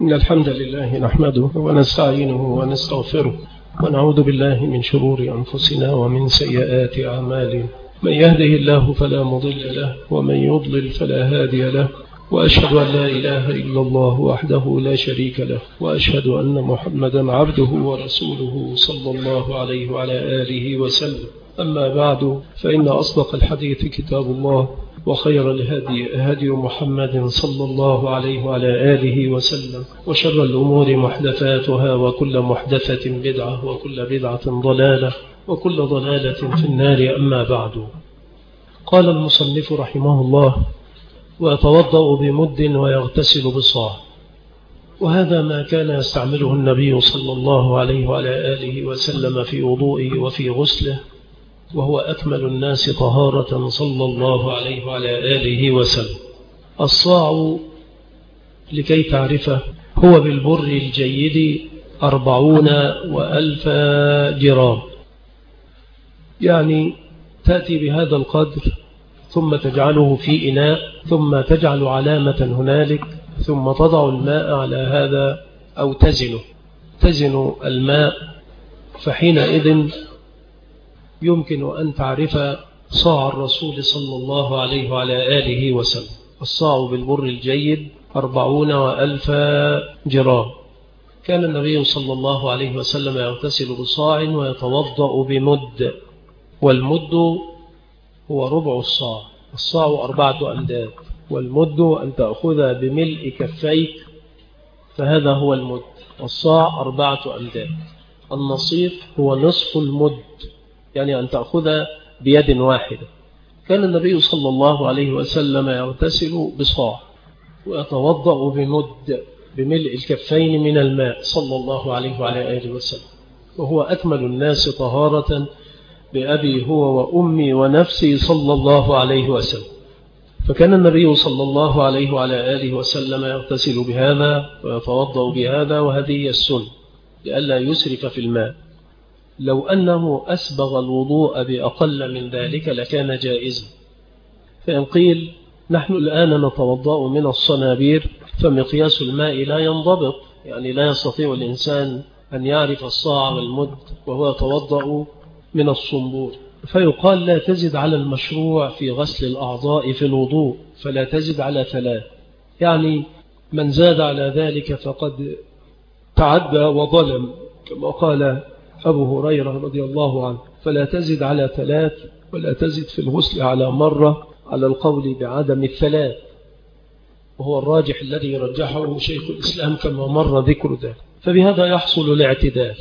إن الحمد لله نحمده ونستعينه ونستغفره ونعوذ بالله من شرور أنفسنا ومن سيئات أعمالنا. من يهده الله فلا مضل له ومن يضلل فلا هادي له، وأشهد أن لا إله إلا الله وحده لا شريك له، وأشهد أن محمدا عبده ورسوله صلى الله عليه وعلى آله وسلم. أما بعد، فإن أصدق الحديث كتاب الله، وخير الهدي هدي محمد صلى الله عليه وعلى آله وسلم، وشر الأمور محدثاتها، وكل محدثة بدعة، وكل بدعة ضلالة، وكل ضلالة في النار. أما بعد، قال المصنف رحمه الله: ويتوضأ بمد ويغتسل بصاع. وهذا ما كان يستعمله النبي صلى الله عليه وعلى آله وسلم في وضوئه وفي غسله، وهو أكمل الناس طهارة صلى الله عليه وعلى آله وسلم. الصاع لكي تعرفه هو بالبر الجيد 40,000 جرام، يعني تأتي بهذا القدر ثم تجعله في إناء، ثم تجعل علامة هنالك، ثم تضع الماء على هذا أو تزن الماء، فحينئذ يمكن أن تعرف صاع الرسول صلى الله عليه وعلى آله وسلم. الصاع بالبر الجيد 40,000 جرام. كان النبي صلى الله عليه وسلم يغتسل بصاع ويتوضأ بمد، والمد هو ربع الصاع. الصاع 4 أمداد، والمد أن تأخذ بملء كفيك، فهذا هو المد. والصاع 4 أمداد. النصيف هو نصف المد، يعني أن تأخذ بيد واحدة. كان النبي صلى الله عليه وسلم يغتسل بصاع ويتوضأ بمد بملء الكفين من الماء صلى الله عليه وعلى آله وسلم، وهو أكمل الناس طهارة بأبي هو وأمي ونفسي صلى الله عليه وسلم. فكان النبي صلى الله عليه وعلى آله وسلم يغتسل بهذا ويتوضأ بهذا، وهذه هي السنة لئلا يسرف في الماء. لو أنه أسبغ الوضوء بأقل من ذلك لكان جائزا. فإن قيل نحن الآن نتوضأ من الصنابير، فمقياس الماء لا ينضبط، يعني لا يستطيع الإنسان أن يعرف الصاع والمد وهو يتوضأ من الصنبور، فيقال لا تزد على المشروع في غسل الأعضاء في الوضوء، فلا تزد على 3. يعني من زاد على ذلك فقد تعدى وظلم، كما قال أبو هريرة رضي الله عنه: فلا تزد على 3، ولا تزد في الغسل على مرة، على القول بعدم 3، وهو الراجح الذي رجحه شيخ الإسلام كما مر ذكر ذلك. فبهذا يحصل الاعتدال.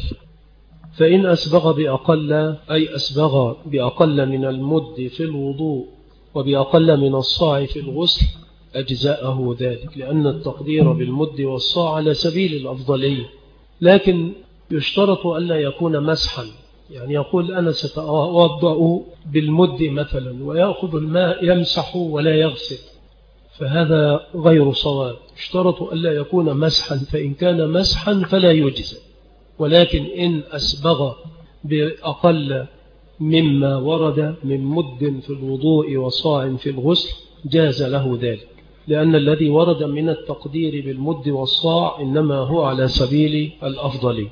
فإن أسبغ بأقل، أي أسبغ بأقل من المد في الوضوء وبأقل من الصاع في الغسل، أجزاءه ذلك، لأن التقدير بالمد والصاع على سبيل الأفضلية. لكن يشترط ألا يكون مسحا، يعني يقول أنا سأتوضأ بالمد مثلا ويأخذ الماء يمسح ولا يغسل، فهذا غير صواب. يشترط ألا يكون مسحا، فإن كان مسحا فلا يجزي. ولكن إن أسبغ بأقل مما ورد من مد في الوضوء وصاع في الغسل جاز له ذلك، لأن الذي ورد من التقدير بالمد والصاع إنما هو على سبيل الأفضل،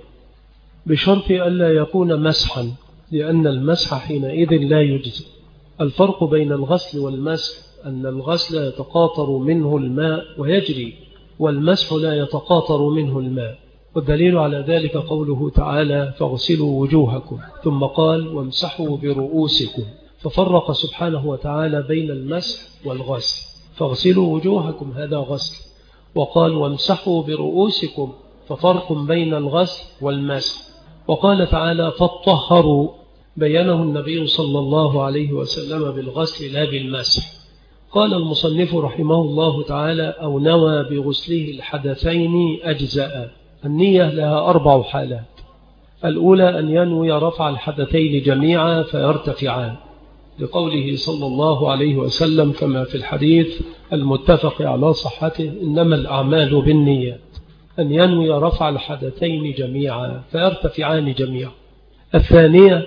بشرط ألا يكون مسحا، لأن المسح حينئذ لا يجزي. الفرق بين الغسل والمسح أن الغسل يتقاطر منه الماء ويجري، والمسح لا يتقاطر منه الماء. والدليل على ذلك قوله تعالى: فاغسلوا وجوهكم، ثم قال: وامسحوا برؤوسكم، ففرق سبحانه وتعالى بين المسح والغسل. فاغسلوا وجوهكم هذا غسل، وقال: وامسحوا برؤوسكم، ففرق بين الغسل والمسح. وقال تعالى: فاطهروا، بينه النبي صلى الله عليه وسلم بالغسل لا بالمسح. قال المصنف رحمه الله تعالى: أو نوى بغسله الحدثين أجزاء. النية لها 4 حالات. الأولى أن ينوي رفع الحدثين جميعا فيرتفعان، لقوله صلى الله عليه وسلم كما في الحديث المتفق على صحته: إنما الأعمال بالنيات. أن ينوي رفع الحدثين جميعا فيرتفعان جميعا. الثانية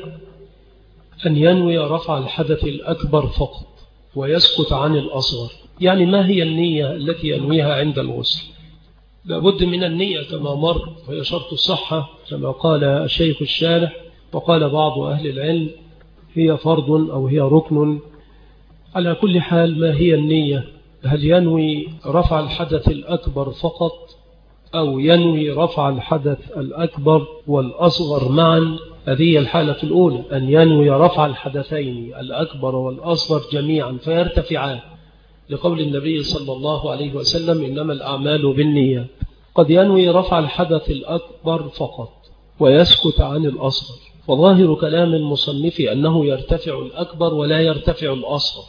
أن ينوي رفع الحدث الأكبر فقط ويسكت عن الأصغر. يعني ما هي النية التي ينويها عند الغسل؟ لابد من النية كما مر، وهي شرط الصحة كما قال الشيخ الشارح، وقال بعض أهل العلم هي فرض أو هي ركن. على كل حال، ما هي النية؟ هل ينوي رفع الحدث الأكبر فقط، أو ينوي رفع الحدث الأكبر والأصغر معا؟ هذه الحالة الأولى، أن ينوي رفع الحدثين الأكبر والأصغر جميعا فيرتفعان، لقول النبي صلى الله عليه وسلم إنما الأعمال بالنيات. قد ينوي رفع الحدث الأكبر فقط ويسكت عن الأصغر، فظاهر كلام المصنف أنه يرتفع الأكبر ولا يرتفع الأصغر،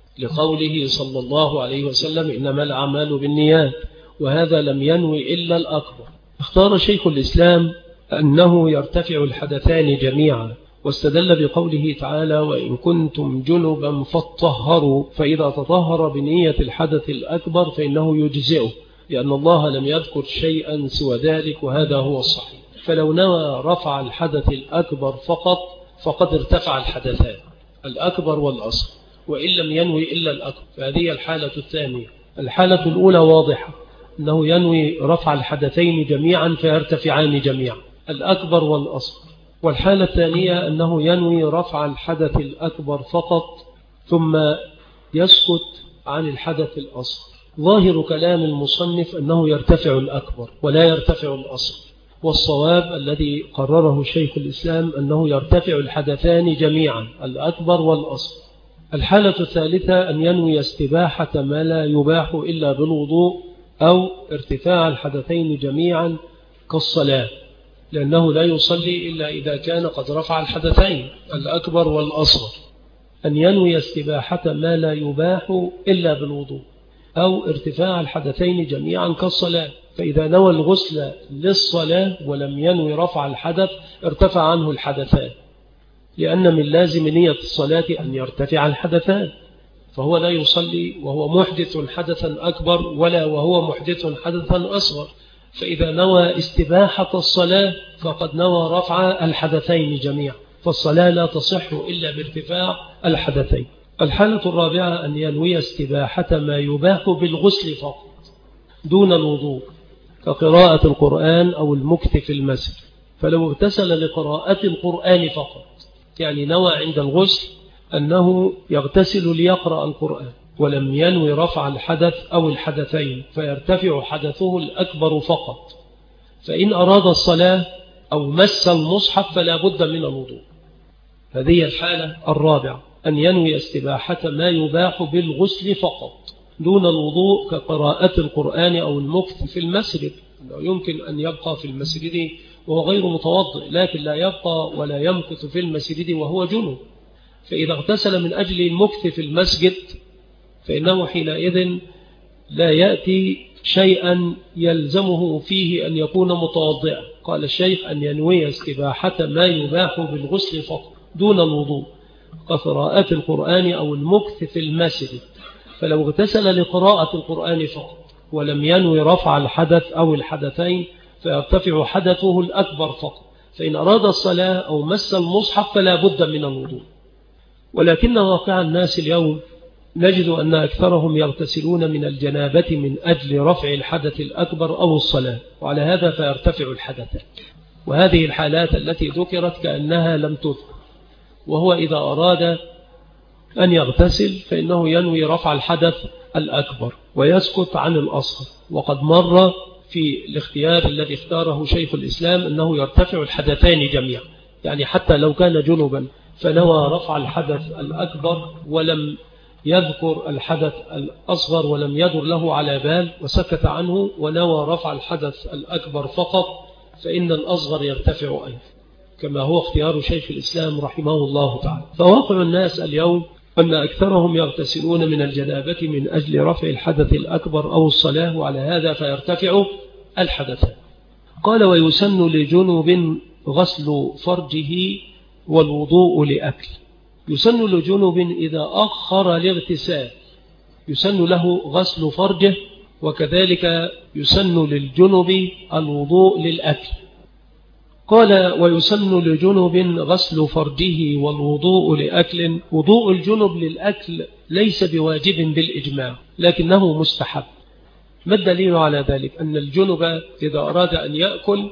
لقوله صلى الله عليه وسلم إنما الأعمال بالنيات، وهذا لم ينوي إلا الأكبر. اختار شيخ الإسلام أنه يرتفع الحدثان جميعا، واستدل بقوله تعالى وإن كنتم جنبا فاطهروا، فإذا تطهر بنية الحدث الأكبر فإنه يجزئه، لأن الله لم يذكر شيئا سوى ذلك، وهذا هو الصحيح. فلو نوى رفع الحدث الأكبر فقط فقد ارتفع الحدثان الأكبر والأصغر، وإن لم ينوي إلا الأكبر فهذه الحالة الثانية. الحالة الأولى واضحة، أنه ينوي رفع الحدثين جميعا فيرتفعان جميعا الأكبر والأصغر. والحالة الثانية أنه ينوي رفع الحدث الأكبر فقط ثم يسكت عن الحدث الأصغر. ظاهر كلام المصنف أنه يرتفع الأكبر ولا يرتفع الأصغر، والصواب الذي قرره شيخ الإسلام أنه يرتفع الحدثان جميعا الأكبر والأصغر. الحالة الثالثة أن ينوي استباحة ما لا يباح إلا بالوضوء، أو ارتفاع الحدثين جميعا كالصلاة، لأنه لا يصلي إلا إذا كان قد رفع الحدثين الأكبر والأصغر. أن ينوي استباحة ما لا يباح إلا بالوضوء، أو ارتفاع الحدثين جميعا كالصلاة، فإذا نوى الغسل للصلاة ولم ينوي رفع الحدث ارتفع عنه الحدثان، لأن من لازم نية الصلاة أن يرتفع الحدثان، فهو لا يصلي وهو محدث حدثا أكبر ولا وهو محدث حدثا أصغر. فإذا نوى استباحة الصلاة فقد نوى رفع الحدثين جميعا، فالصلاة لا تصح إلا بارتفاع الحدثين. الحالة الرابعة أن ينوي استباحة ما يباح بالغسل فقط دون الوضوء، كقراءة القرآن أو المكث في المسجد. فلو اغتسل لقراءة القرآن فقط، يعني نوى عند الغسل أنه يغتسل ليقرأ القرآن ولم ينوي رفع الحدث أو الحدثين، فيرتفع حدثه الأكبر فقط. فإن أراد الصلاة أو مس المصحف فلا بد من الوضوء. هذه الحالة الرابعة، أن ينوي استباحة ما يباح بالغسل فقط دون الوضوء، كقراءة القرآن أو المكث في المسجد. يمكن أن يبقى في المسجد وهو غير متوضئ، لكن لا يبقى ولا يمكث في المسجد وهو جنب. فإذا اغتسل من أجل المكث في المسجد فإنه حينئذ لا يأتي شيئا يلزمه فيه أن يكون متوضئا. قال الشيخ أن ينوي استباحة ما يباح بالغسل فقط دون الوضوء، كقراءة القرآن أو المكث في المسجد. فلو اغتسل لقراءة القرآن فقط ولم ينوي رفع الحدث أو الحدثين فيرتفع حدثه الأكبر فقط. فإن أراد الصلاة أو مس المصحف فلا بد من الوضوء. ولكن واقع الناس اليوم نجد أن أكثرهم يغتسلون من الجنابة من أجل رفع الحدث الأكبر أو الصلاة، وعلى هذا فيرتفع الحدث. وهذه الحالات التي ذكرت كأنها لم تذكر. وهو إذا أراد أن يغتسل فإنه ينوي رفع الحدث الأكبر ويسكت عن الأصغر. وقد مر في الاختيار الذي اختاره شيخ الإسلام أنه يرتفع الحدثين جميعا، يعني حتى لو كان جنبا فنوى رفع الحدث الأكبر ولم يذكر الحدث الأصغر ولم يدر له على بال وسكت عنه ونوى رفع الحدث الأكبر فقط، فإن الأصغر يرتفع أيضا، كما هو اختيار شيخ الإسلام رحمه الله تعالى. فواقع الناس اليوم أن أكثرهم يغتسلون من الجنابة من أجل رفع الحدث الأكبر أو الصلاة، وعلى هذا فيرتفع الحدث. قال ويسن لجنب غسل فرجه والوضوء لأكل. يسن لجنب إذا أخر الاغتسال يسن له غسل فرجه، وكذلك يسن للجنب الوضوء للأكل. قال ويسن لجنب غسل فرجه والوضوء لأكل. وضوء الجنب للأكل ليس بواجب بالإجماع، لكنه مستحب، ما الدليل على ذلك؟ أن الجنب إذا أراد أن يأكل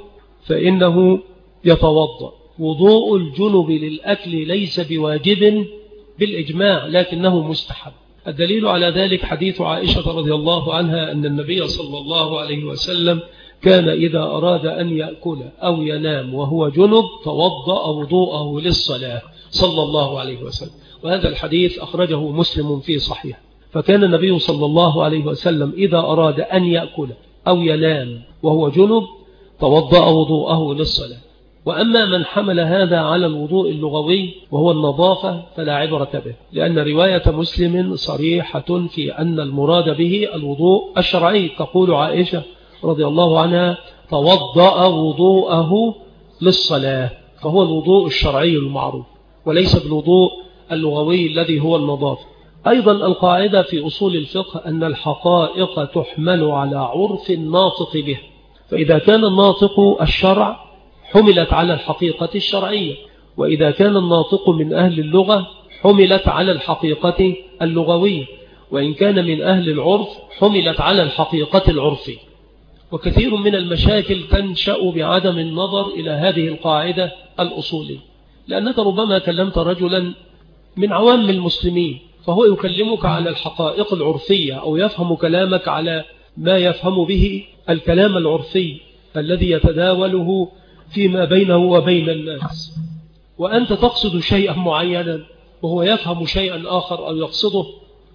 فإنه يتوضأ. وضوء الجنب للأكل ليس بواجب بالإجماع لكنه مستحب. الدليل على ذلك حديث عائشة رضي الله عنها أن النبي صلى الله عليه وسلم كان إذا أراد أن يأكل أو ينام وهو جنب توضأ وضوءه للصلاة صلى الله عليه وسلم. وهذا الحديث أخرجه مسلم في صحيح. فكان النبي صلى الله عليه وسلم إذا أراد أن يأكل أو ينام وهو جنب توضأ وضوءه للصلاة. وأما من حمل هذا على الوضوء اللغوي وهو النظافة فلا عبرة به، لأن رواية مسلم صريحة في أن المراد به الوضوء الشرعي. تقول عائشة رضي الله عنها توضأ وضوءه للصلاة، فهو الوضوء الشرعي المعروف وليس بالوضوء اللغوي الذي هو النظافة. أيضا القاعدة في أصول الفقه أن الحقائق تحمل على عرف الناطق به، فإذا كان الناطق الشرع حملت على الحقيقة الشرعية، وإذا كان الناطق من أهل اللغة حملت على الحقيقة اللغوية، وإن كان من أهل العرف حملت على الحقيقة العرفية. وكثير من المشاكل تنشأ بعدم النظر إلى هذه القاعدة الأصولية، لأنك ربما كلمت رجلا من عوام المسلمين فهو يكلمك على الحقائق العرفية أو يفهم كلامك على ما يفهم به الكلام العرفي الذي يتداوله فيما بينه وبين الناس، وأنت تقصد شيئا معينا وهو يفهم شيئا آخر أو يقصده،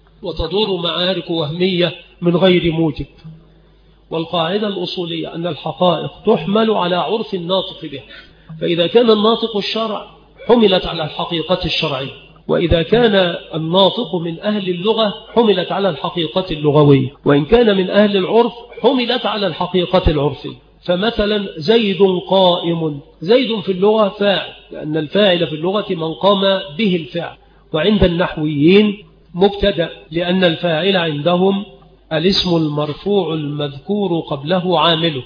وتدور معارك وهمية من غير موجب. والقاعدة الأصولية أن الحقائق تحمل على عرف الناطق به، فإذا كان الناطق الشرع حملت على الحقيقة الشرعية، وإذا كان الناطق من أهل اللغة حملت على الحقيقة اللغوية، وإن كان من أهل العرف حملت على الحقيقة العرفية. فمثلا زيد قائم، زيد في اللغة فاعل، لأن الفاعل في اللغة من قام به الفعل، وعند النحويين مبتدأ، لأن الفاعل عندهم الاسم المرفوع المذكور قبله عامله.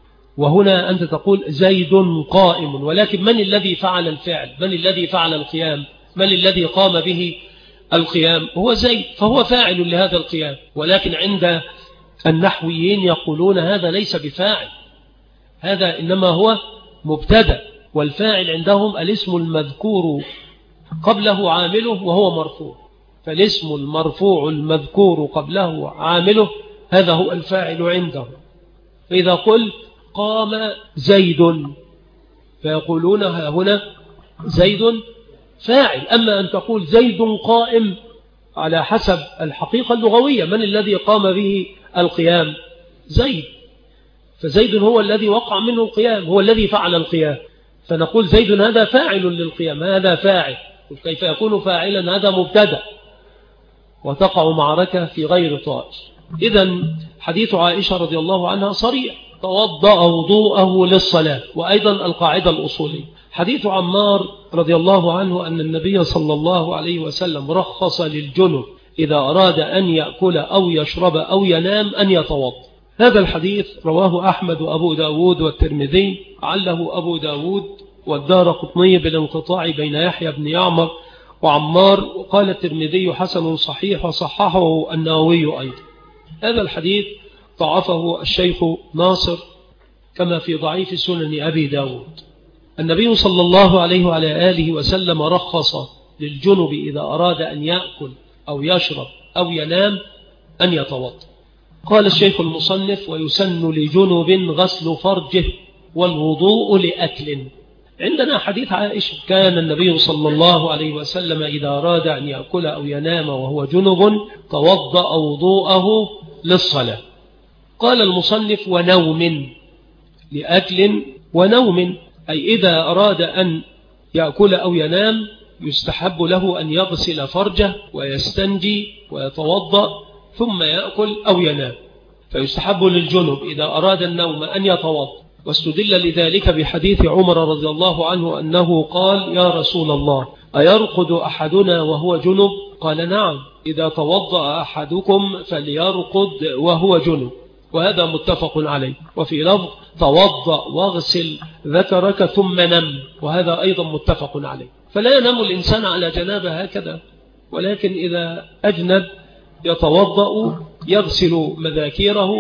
وهنا أنت تقول زيد قائم، ولكن من الذي فعل الفعل؟ من الذي فعل القيام؟ من الذي قام به القيام؟ هو زيد، فهو فاعل لهذا القيام. ولكن عند النحويين يقولون هذا ليس بفاعل، هذا إنما هو مبتدأ، والفاعل عندهم الاسم المذكور قبله عامله وهو مرفوع، فالاسم المرفوع المذكور قبله عامله هذا هو الفاعل عنده. فإذا قل قام زيد فيقولون هنا زيد فاعل. أما أن تقول زيد قائم على حسب الحقيقة اللغوية، من الذي قام به القيام؟ زيد، فزيد هو الذي وقع منه القيام، هو الذي فعل القيام، فنقول زيد هذا فاعل للقيام، هذا فاعل. كيف يكون فاعلا؟ هذا مبتدأ، وتقع معركة في غير طائش. إذن حديث عائشة رضي الله عنها صريح، توضأ وضوءه للصلاة. وأيضا القاعدة الأصولية حديث عمار رضي الله عنه أن النبي صلى الله عليه وسلم رخص للجنب إذا أراد أن يأكل أو يشرب أو ينام أن يتوضأ. هذا الحديث رواه أحمد وأبو داود والترمذي، عله أبو داود والدارقطني بالانقطاع بين يحيى بن يعمر وعمار، وقال الترمذي حسن صحيح وصححه النووي أيضا. هذا الحديث ضعفه الشيخ ناصر كما في ضعيف سنن أبي داود. النبي صلى الله عليه وعلى آله وسلم رخص للجنب إذا أراد أن يأكل أو يشرب أو ينام أن يتوضأ. قال الشيخ المصنف ويسن لجنب غسل فرجه والوضوء لأكل. عندنا حديث عائشة كان النبي صلى الله عليه وسلم إذا أراد أن يأكل أو ينام وهو جنب توضأ وضوءه للصلاة. قال المصنف ونوم، لأكل ونوم، أي إذا أراد أن يأكل أو ينام يستحب له أن يغسل فرجه ويستنجي ويتوضأ ثم يأكل أو ينام. فيستحب للجنب إذا أراد النوم أن يتوضأ، واستدل لذلك بحديث عمر رضي الله عنه أنه قال يا رسول الله أيرقد أحدنا وهو جنب؟ قال نعم، إذا توضأ أحدكم فليرقد وهو جنب، وهذا متفق عليه. وفي لفظ توضأ واغسل ذكرك ثم نم، وهذا أيضا متفق عليه. فلا ينام الإنسان على جنابه هكذا، ولكن إذا أجنب يتوضأ يغسل مذاكيره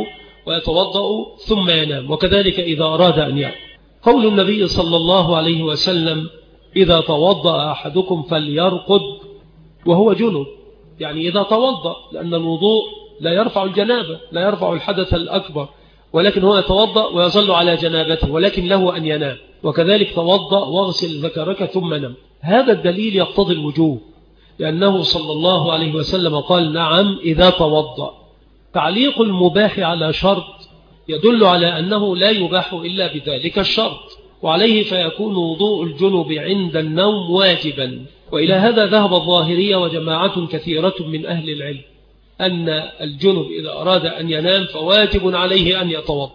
ويتوضأ ثم ينام، وكذلك إذا أراد أن يأكل. قول النبي صلى الله عليه وسلم إذا توضأ أحدكم فليرقد وهو جنب، يعني إذا توضأ، لأن الوضوء لا يرفع الجنابة، لا يرفع الحدث الأكبر، ولكن هو يتوضأ ويظل على جنابته، ولكن له أن ينام. وكذلك توضأ واغسل ذكرك ثم نم. هذا الدليل يقتضي الوجوب، لأنه صلى الله عليه وسلم قال نعم إذا توضأ. تعليق المباح على شرط يدل على أنه لا يباح إلا بذلك الشرط، وعليه فيكون وضوء الجنب عند النوم واجبا. وإلى هذا ذهب الظاهرية وجماعة كثيرة من أهل العلم، أن الجنب إذا أراد أن ينام فواجب عليه أن يتوضأ.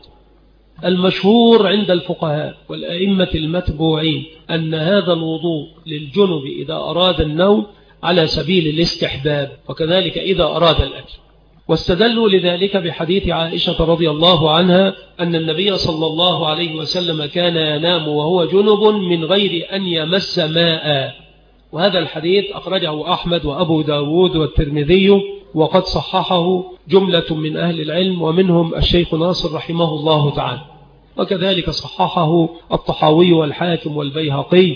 المشهور عند الفقهاء والأئمة المتبوعين أن هذا الوضوء للجنب إذا أراد النوم على سبيل الاستحباب، وكذلك إذا أراد الأكل. واستدلوا لذلك بحديث عائشة رضي الله عنها أن النبي صلى الله عليه وسلم كان ينام وهو جنب من غير أن يمس ماء، وهذا الحديث أخرجه أحمد وأبو داود والترمذي، وقد صححه جملة من أهل العلم ومنهم الشيخ ناصر رحمه الله تعالى، وكذلك صححه الطحاوي والحاكم والبيهقي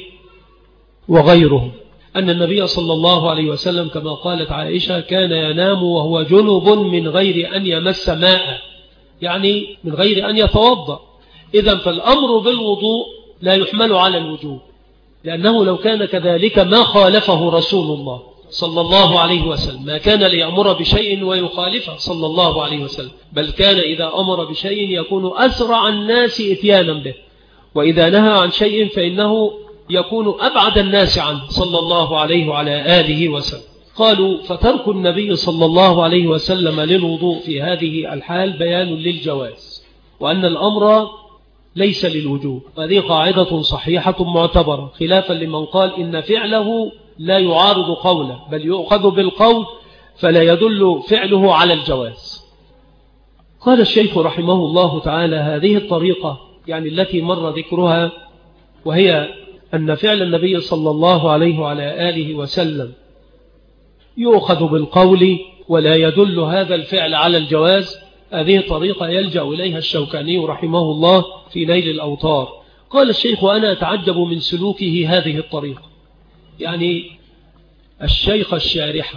وغيرهم، أن النبي صلى الله عليه وسلم كما قالت عائشة كان ينام وهو جنب من غير أن يمس ماء، يعني من غير أن يتوضأ. إذن فالأمر بالوضوء لا يحمل على الوجوب، لأنه لو كان كذلك ما خالفه رسول الله صلى الله عليه وسلم، ما كان ليأمر بشيء ويخالفه صلى الله عليه وسلم، بل كان إذا أمر بشيء يكون أسرع الناس إتيانا به، وإذا نهى عن شيء فإنه يكون أبعد الناس عنه صلى الله عليه وعلى آله وسلم. قالوا فترك النبي صلى الله عليه وسلم للوضوء في هذه الحال بيان للجواز، وأن الأمر ليس للوجوب. هذه قاعدة صحيحة معتبرة، خلافا لمن قال إن فعله لا يعارض قوله، بل يؤخذ بالقول فلا يدل فعله على الجواز. قال الشيخ رحمه الله تعالى هذه الطريقة يعني التي مر ذكرها، وهي أن فعل النبي صلى الله عليه وعلى آله وسلم يؤخذ بالقول ولا يدل هذا الفعل على الجواز، هذه طريقة يلجأ إليها الشوكاني رحمه الله في نيل الأوطار. قال الشيخ وأنا أتعجب من سلوكه هذه الطريقة، يعني الشيخ الشارحة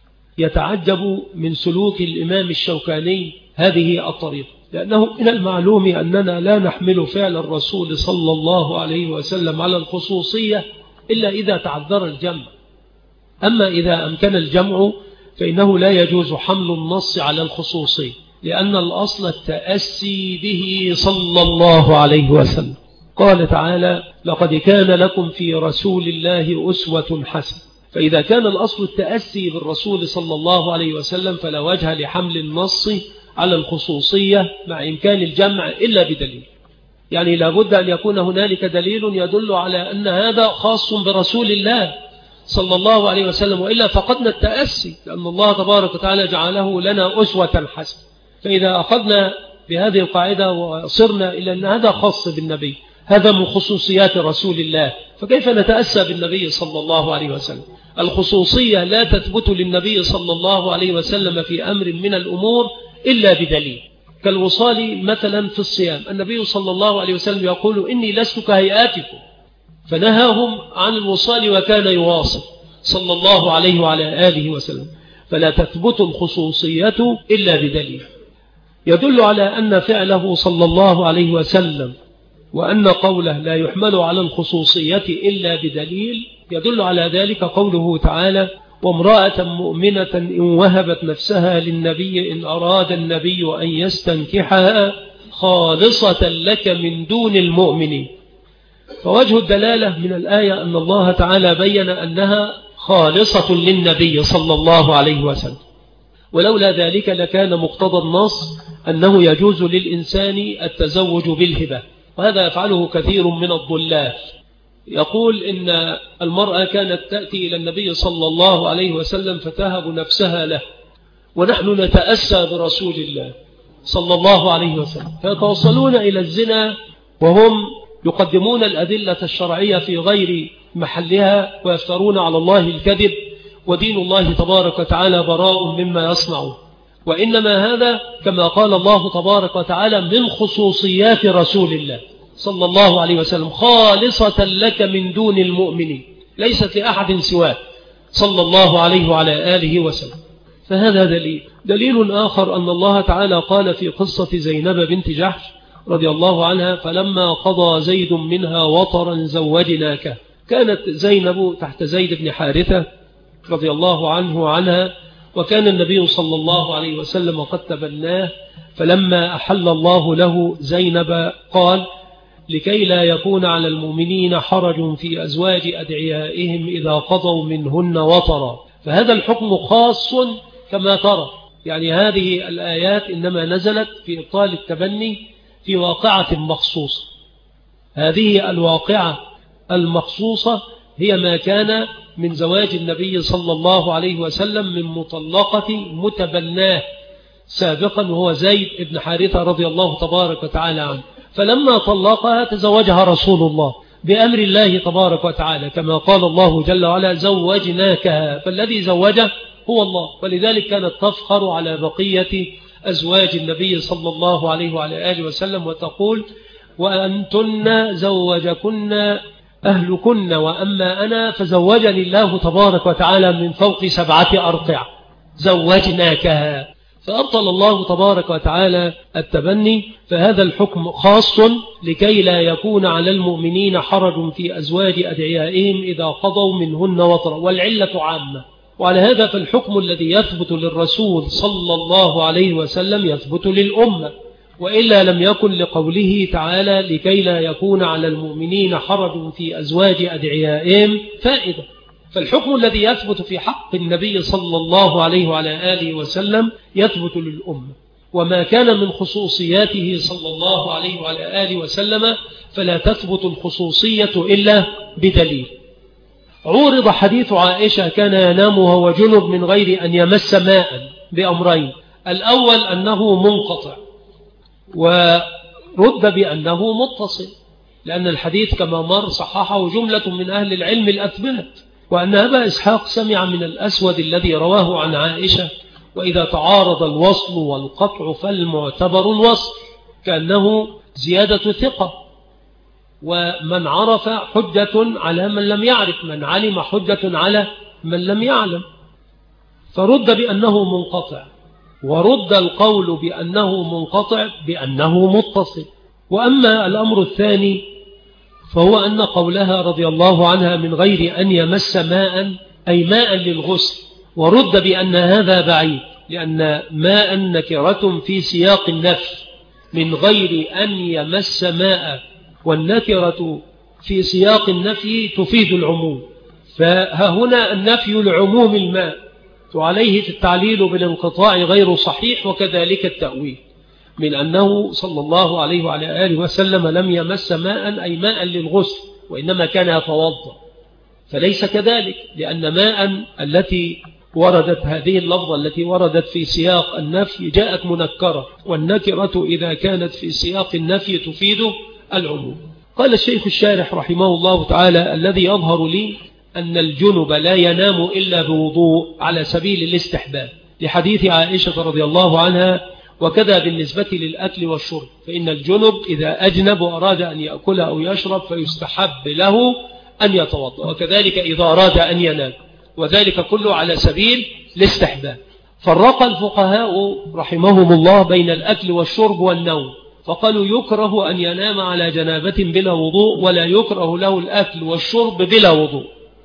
يتعجب من سلوك الإمام الشوكاني هذه الطريقة، لأنه من المعلوم أننا لا نحمل فعل الرسول صلى الله عليه وسلم على الخصوصية إلا إذا تعذر الجمع. أما إذا أمكن الجمع فإنه لا يجوز حمل النص على الخصوصية، لأن الأصل التأسي به صلى الله عليه وسلم. قال تعالى لقد كان لكم في رسول الله أسوة حسنة، فإذا كان الأصل التأسي بالرسول صلى الله عليه وسلم فلا وجه لحمل النص على الخصوصية مع إمكان الجمع إلا بدليل، يعني لابد أن يكون هنالك دليل يدل على أن هذا خاص برسول الله صلى الله عليه وسلم، وإلا فقدنا التأسي، لأن الله تبارك وتعالى جعله لنا أسوة حسنة. فإذا أخذنا بهذه القاعدة وصرنا إلى أن هذا خاص بالنبي، هذا من خصوصيات رسول الله، فكيف نتأسى بالنبي صلى الله عليه وسلم؟ الخصوصية لا تثبت للنبي صلى الله عليه وسلم في أمر من الأمور إلا بدليل، كالوصال مثلا في الصيام، النبي صلى الله عليه وسلم يقول إني لست كهيئاتكم، فنهاهم عن الوصال وكان يواصل صلى الله عليه وعلى آله وسلم، فلا تثبت الخصوصية إلا بدليل يدل على أن فعله صلى الله عليه وسلم وأن قوله لا يحمل على الخصوصية إلا بدليل. يدل على ذلك قوله تعالى وامرأة مؤمنة إن وهبت نفسها للنبي إن أراد النبي أن يستنكحها خالصة لك من دون المؤمنين. فوجه الدلالة من الآية أن الله تعالى بيّن أنها خالصة للنبي صلى الله عليه وسلم، ولولا ذلك لكان مقتضى النص أنه يجوز للإنسان التزوج بالهبة، وهذا يفعله كثير من الضلال. يقول إن المرأة كانت تأتي إلى النبي صلى الله عليه وسلم فتهب نفسها له، ونحن نتأسى برسول الله صلى الله عليه وسلم، فيتوصلون إلى الزنا وهم يقدمون الأدلة الشرعية في غير محلها ويفترون على الله الكذب، ودين الله تبارك وتعالى براء مما يصنعون. وإنما هذا كما قال الله تبارك وتعالى من خصوصيات رسول الله صلى الله عليه وسلم، خالصة لك من دون المؤمنين، ليست لأحد سواك صلى الله عليه وعلى آله وسلم. فهذا دليل آخر أن الله تعالى قال في قصة زينب بنت جحش رضي الله عنها: فلما قضى زيد منها وطرا زوجناك. كانت زينب تحت زيد بن حارثة رضي الله عنه وعنها، وكان النبي صلى الله عليه وسلم قد تبناه، فلما أحل الله له زينب قال: لكي لا يكون على المؤمنين حرج في أزواج أدعيائهم إذا قضوا منهن وطرا. فهذا الحكم خاص كما ترى، يعني هذه الآيات إنما نزلت في إبطال التبني في واقعة مخصوصة. هذه الواقعة المخصوصة هي ما كان من زواج النبي صلى الله عليه وسلم من مطلقة متبناه سابقا، وهو زيد بن حارثة رضي الله تبارك وتعالى عنه. فلما طلقها تزوجها رسول الله بأمر الله تبارك وتعالى، كما قال الله جل وعلا: زوجناكها. فالذي زوجه هو الله، ولذلك كانت تفخر على بقية أزواج النبي صلى الله عليه وعلى آله وسلم وتقول: وأنتن زوجكن أهلكن، وأما أنا فزوجني الله تبارك وتعالى من فوق 7 أرقع، زوجناكها. فأبطل الله تبارك وتعالى التبني. فهذا الحكم خاص لكي لا يكون على المؤمنين حرج في أزواج أدعيائهم إذا قضوا منهن وطرا، والعلة عامة. وعلى هذا فالحكم الذي يثبت للرسول صلى الله عليه وسلم يثبت للأمة، وإلا لم يكن لقوله تعالى: لكي لا يكون على المؤمنين حرج في أزواج أدعيائهم فائدة. فالحكم الذي يثبت في حق النبي صلى الله عليه وعلى آله وسلم يثبت للأمة، وما كان من خصوصياته صلى الله عليه وعلى آله وسلم فلا تثبت الخصوصية إلا بدليل. عورض حديث عائشة: كان ينام وهو جنب من غير أن يمس ماء بأمرين: الأول أنه منقطع، ورد بأنه متصل، لأن الحديث كما مر صححه جملة من أهل العلم الأثبات، وأن أبا إسحاق سمع من الأسود الذي رواه عن عائشة: وإذا تعارض الوصل والقطع فالمعتبر الوصل، كأنه زيادة ثقة، ومن عرف حجة على من لم يعرف، من علم حجة على من لم يعلم. فرد بأنه منقطع، ورد القول بأنه منقطع بأنه متصل. وأما الأمر الثاني فهو أن قولها رضي الله عنها من غير أن يمس ماء أي ماء للغسل، ورد بأن هذا بعيد، لأن ماء نكرة في سياق النفي، من غير أن يمس ماء، والنكرة في سياق النفي تفيد العموم، فهنا النفي لعموم الماء، وعليه التعليل بالانقطاع غير صحيح، وكذلك التأويل من أنه صلى الله عليه وعلى آله وسلم لم يمس ماء أي ماء للغسل، وإنما كان يتوضأ، فليس كذلك، لأن ماء التي وردت هذه اللفظة التي وردت في سياق النفي جاءت منكرة، والنكرة إذا كانت في سياق النفي تفيد العموم. قال الشيخ الشارح رحمه الله تعالى: الذي يظهر لي أن الجنب لا ينام إلا بوضوء على سبيل الاستحباب، لحديث عائشة رضي الله عنها: وكذا بالنسبة للأكل والشرب، فإن الجنب إذا أجنب وأراد أن يأكل أو يشرب فيستحب له أن يتوضأ، وكذلك إذا أراد أن ينام، وذلك كله على سبيل الاستحباب. فرق الفقهاء رحمهم الله بين الأكل والشرب والنوم، فقالوا يكره أن ينام على جنابة بلا وضوء، ولا يكره له الأكل والشرب بلا وضوء.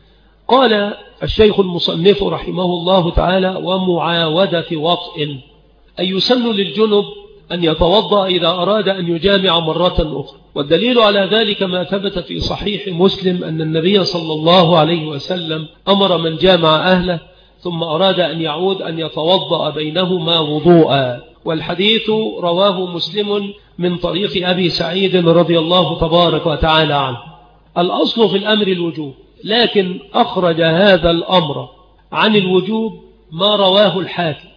قال الشيخ المصنف رحمه الله تعالى: ومعاودة وطئ، أي يسن للجنب أن يتوضأ إذا أراد أن يجامع مرة أخرى. والدليل على ذلك ما ثبت في صحيح مسلم أن النبي صلى الله عليه وسلم أمر من جامع أهله ثم أراد أن يعود أن يتوضأ بينهما وضوءا، والحديث رواه مسلم من طريق أبي سعيد رضي الله تبارك وتعالى عنه. الأصل في الأمر الوجوب، لكن أخرج هذا الأمر عن الوجوب ما رواه الحاكم،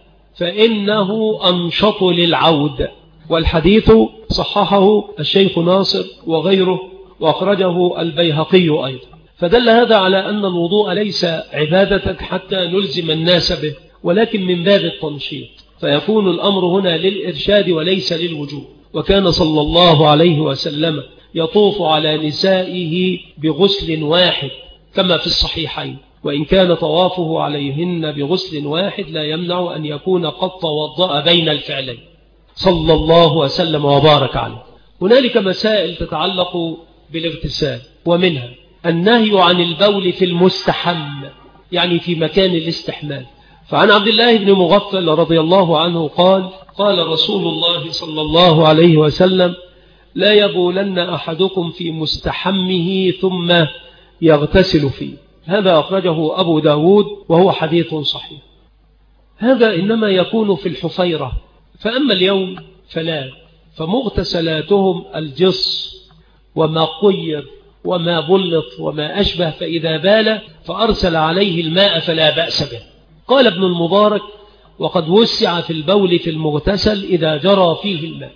فإنه أنشط للعود، والحديث صححه الشيخ ناصر وغيره، وأخرجه البيهقي أيضا. فدل هذا على أن الوضوء ليس عبادة حتى نلزم الناس به، ولكن من باب التنشيط. فيكون الأمر هنا للإرشاد وليس للوجوب. وكان صلى الله عليه وسلم يطوف على نسائه بغسل واحد كما في الصحيحين، وإن كان طوافه عليهن بغسل واحد لا يمنع أن يكون قد توضأ بين الفعلين صلى الله وسلم وبارك عليه. هنالك مسائل تتعلق بالاغتسال، ومنها النهي عن البول في المستحم، يعني في مكان الاستحمام. فعن عبد الله بن مغفل رضي الله عنه قال: قال رسول الله صلى الله عليه وسلم: لا يبولن أحدكم في مستحمه ثم يغتسل فيه. هذا أخرجه أبو داود وهو حديث صحيح. هذا إنما يكون في الحفيرة، فأما اليوم فلا، فمغتسلاتهم الجص وما قير وما بلط وما أشبه، فإذا بال فأرسل عليه الماء فلا بأس به. قال ابن المبارك: وقد وسع في البول في المغتسل إذا جرى فيه الماء.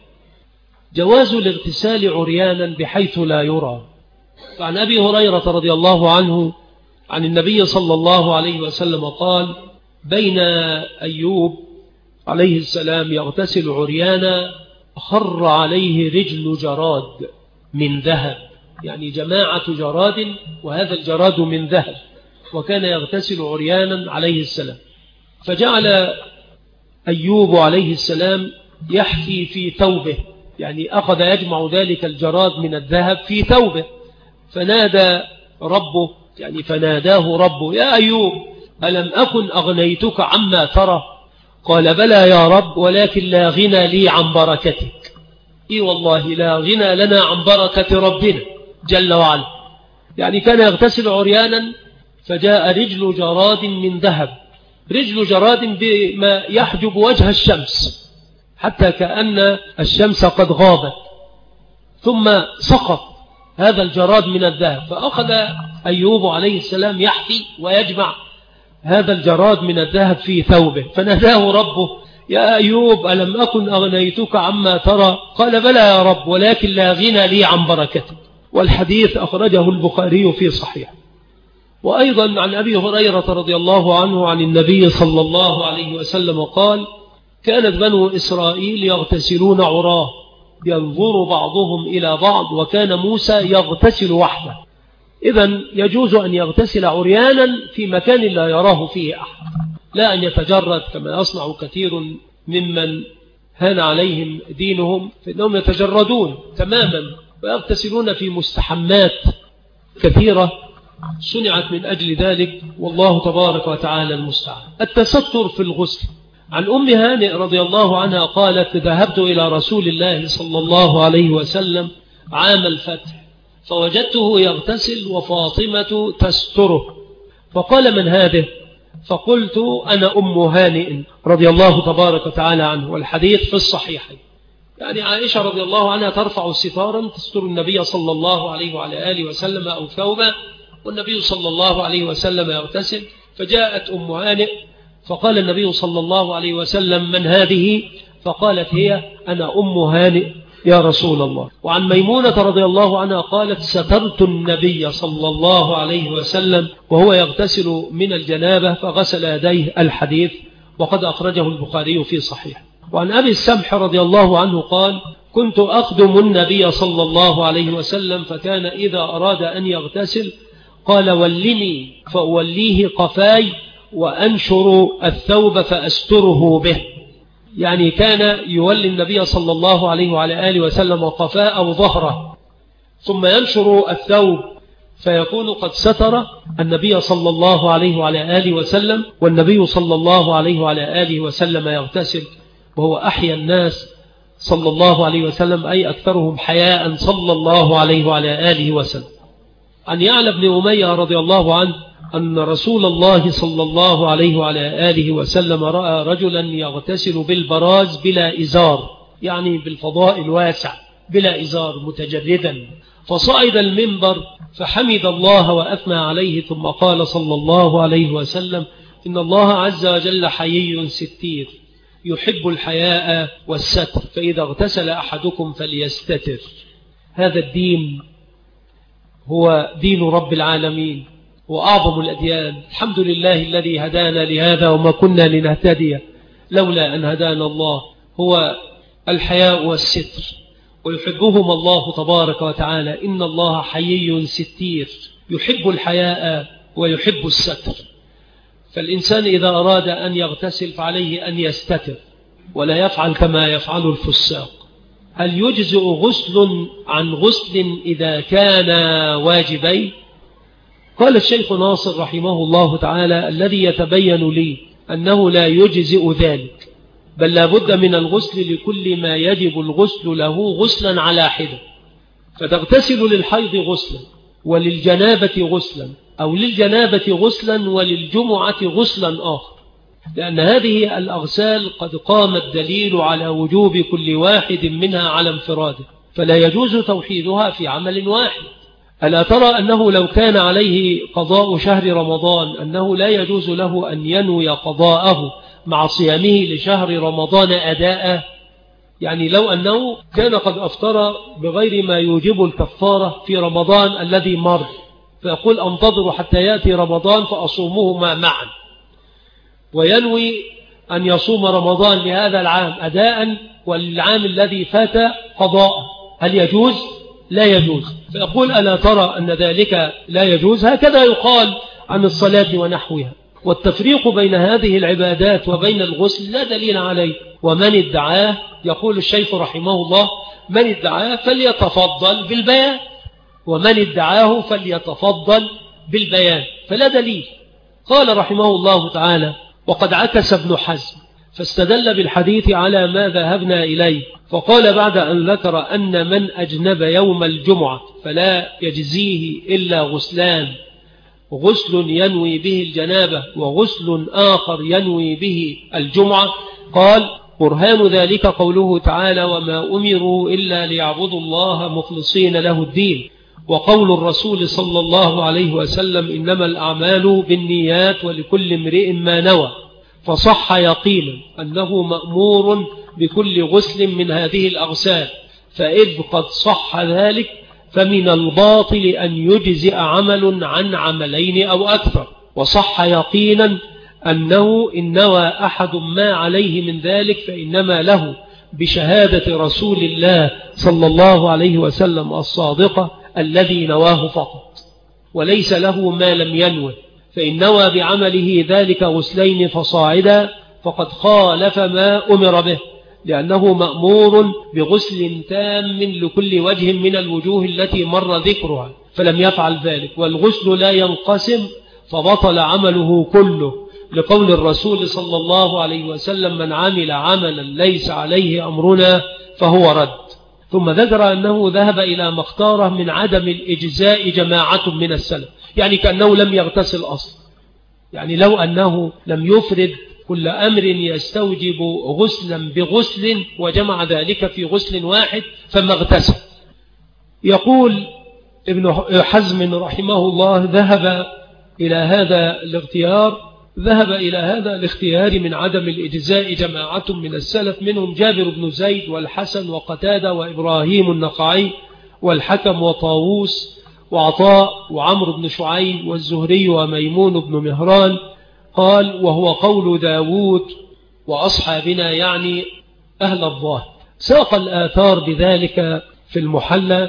جواز الاغتسال عريانا بحيث لا يرى. فعن أبي هريرة رضي الله عنه عن النبي صلى الله عليه وسلم قال: بين أيوب عليه السلام يغتسل عريانا خر عليه رجل جراد من ذهب، يعني جماعة جراد، وهذا الجراد من ذهب، وكان يغتسل عريانا عليه السلام. فجعل أيوب عليه السلام يحكي في ثوبه، يعني أخذ يجمع ذلك الجراد من الذهب في ثوبه، فنادى ربه، يعني فناداه ربه: يا أيوب ألم أكن أغنيتك عما ترى؟ قال: بلى يا رب، ولكن لا غنى لي عن بركتك. إي والله لا غنى لنا عن بركة ربنا جل وعلا. يعني كان يغتسل عريانا، فجاء رجل جراد من ذهب، رجل جراد بما يحجب وجه الشمس حتى كأن الشمس قد غابت، ثم سقط هذا الجراد من الذهب، فأخذ أيوب عليه السلام يحفي ويجمع هذا الجراد من الذهب في ثوبه، فناداه ربه: يا أيوب ألم أكن أغنيتك عما ترى؟ قال: بلى يا رب، ولكن لا غنى لي عن بركتك. والحديث أخرجه البخاري في صحيح. وأيضا عن أبي هريرة رضي الله عنه عن النبي صلى الله عليه وسلم قال: كانت بنو إسرائيل يغتسلون عراه ينظر بعضهم إلى بعض، وكان موسى يغتسل وحده. إذن يجوز أن يغتسل عريانا في مكان لا يراه فيه أحد، لا أن يتجرد كما يصنع كثير ممن هان عليهم دينهم، فإنهم يتجردون تماما ويغتسلون في مستحمات كثيرة صنعت من أجل ذلك، والله تبارك وتعالى المستعان. التستر في الغسل. عن أم هانئ رضي الله عنها قالت: ذهبت إلى رسول الله صلى الله عليه وسلم عام الفتح، فوجدته يغتسل وفاطمة تستره، فقال: من هذه؟ فقلت: أنا أم هانئ رضي الله تبارك وتعالى عنه. والحديث في الصحيحين. يعني عائشة رضي الله عنها ترفع ستارا تستر النبي صلى الله عليه وعلى آله وسلم أو ثوبا، والنبي صلى الله عليه وسلم يغتسل، فجاءت أم هانئ فقال النبي صلى الله عليه وسلم: من هذه؟ فقالت: هي أنا أم هانئ يا رسول الله. وعن ميمونة رضي الله عنها قالت: سترت النبي صلى الله عليه وسلم وهو يغتسل من الجنابة فغسل يديه. الحديث وقد أخرجه البخاري في صحيح. وعن أبي السمح رضي الله عنه قال: كنت أخدم النبي صلى الله عليه وسلم، فكان إذا أراد أن يغتسل قال: ولني، فأوليه قفاي وأنشر الثوب فأستره به. يعني كان يولي النبي صلى الله عليه وعلى آله وسلم قفاء أو ظهره، ثم ينشر الثوب فيكون قد ستر النبي صلى الله عليه وعلى آله وسلم، والنبي صلى الله عليه وعلى آله وسلم يغتسل، وهو أحيا الناس صلى الله عليه وسلم، أي أكثرهم حياء صلى الله عليه وعلى آله وسلم. عن يعلى بن أمية رضي الله عنه أن رسول الله صلى الله عليه وعلى آله وسلم رأى رجلا يغتسل بالبراز بلا إزار، يعني بالفضاء الواسع بلا إزار متجردا، فصعد المنبر فحمد الله وأثنى عليه، ثم قال صلى الله عليه وسلم: إن الله عز وجل حيي ستير يحب الحياء والستر، فإذا اغتسل أحدكم فليستتر. هذا الدين هو دين رب العالمين وأعظم الأديان. الحمد لله الذي هدانا لهذا وما كنا لنهتدي لولا أن هدانا الله هو الحياء والستر، ويحبهما الله تبارك وتعالى. إن الله حيي ستير يحب الحياء ويحب الستر. فالإنسان إذا أراد أن يغتسل فعليه أن يستتر ولا يفعل كما يفعل الفساق. هل يجزئ غسل عن غسل إذا كان واجبين؟ قال الشيخ ناصر رحمه الله تعالى: الذي يتبين لي أنه لا يجزئ ذلك، بل لا بد من الغسل لكل ما يجب الغسل له غسلا على حدة. فتغتسل للحيض غسلا، وللجنابة غسلا، أو للجنابة غسلا وللجمعة غسلا آخر، لأن هذه الأغسال قد قام الدليل على وجوب كل واحد منها على انفراده، فلا يجوز توحيدها في عمل واحد. ألا ترى أنه لو كان عليه قضاء شهر رمضان أنه لا يجوز له أن ينوي قضاءه مع صيامه لشهر رمضان أداء؟ يعني لو أنه كان قد أفطر بغير ما يوجب الكفارة في رمضان الذي مر، فيقول أنتظر حتى يأتي رمضان فأصومهما معا، وينوي أن يصوم رمضان لهذا العام أداء والعام الذي فات قضاء، هل يجوز؟ لا يجوز. فيقول ألا ترى أن ذلك لا يجوز؟ هكذا يقال عن الصلاة ونحوها. والتفريق بين هذه العبادات وبين الغسل لا دليل عليه، ومن ادعاه يقول الشيخ رحمه الله: من ادعاه فليتفضل بالبيان، ومن ادعاه فليتفضل بالبيان، فلا دليل. قال رحمه الله تعالى: وقد عكس ابن حزم فاستدل بالحديث على ما ذهبنا إليه، فقال بعد أن ذكر أن من أجنب يوم الجمعة فلا يجزيه إلا غسلان: غسل ينوي به الجنابة وغسل آخر ينوي به الجمعة. قال: برهان ذلك قوله تعالى: وما أمروا إلا ليعبدوا الله مخلصين له الدين، وقول الرسول صلى الله عليه وسلم: إنما الأعمال بالنيات ولكل امرئ ما نوى. فصح يقينا أنه مأمور بكل غسل من هذه الأغسال، فإذ قد صح ذلك فمن الباطل أن يجزئ عمل عن عملين أو أكثر. وصح يقينا أنه إن نوى أحد ما عليه من ذلك فإنما له بشهادة رسول الله صلى الله عليه وسلم الصادقة الذي نواه فقط، وليس له ما لم ينوه. فإن نوى بعمله ذلك غسلين فصاعدا فقد خالف ما أمر به، لأنه مأمور بغسل تام لكل وجه من الوجوه التي مر ذكرها، فلم يفعل ذلك، والغسل لا ينقسم فبطل عمله كله، لقول الرسول صلى الله عليه وسلم: من عمل عملا ليس عليه أمرنا فهو رد. ثم ذكر أنه ذهب إلى ما اختاره من عدم الإجزاء جماعة من السلف، يعني كأنه لم يغتسل أصلا، يعني لو أنه لم يفرد كل أمر يستوجب غسلا بغسل وجمع ذلك في غسل واحد فما اغتسل. يقول ابن حزم رحمه الله: ذهب إلى هذا الاختيار من عدم الإجزاء جماعة من السلف، منهم جابر بن زيد والحسن وقتادة وإبراهيم النخعي والحكم وطاووس وعطاء وعمرو بن شعيب والزهري وميمون بن مهران. قال: وهو قول داود وأصحابنا، يعني أهل الظاهر. ساق الآثار بذلك في المحلى،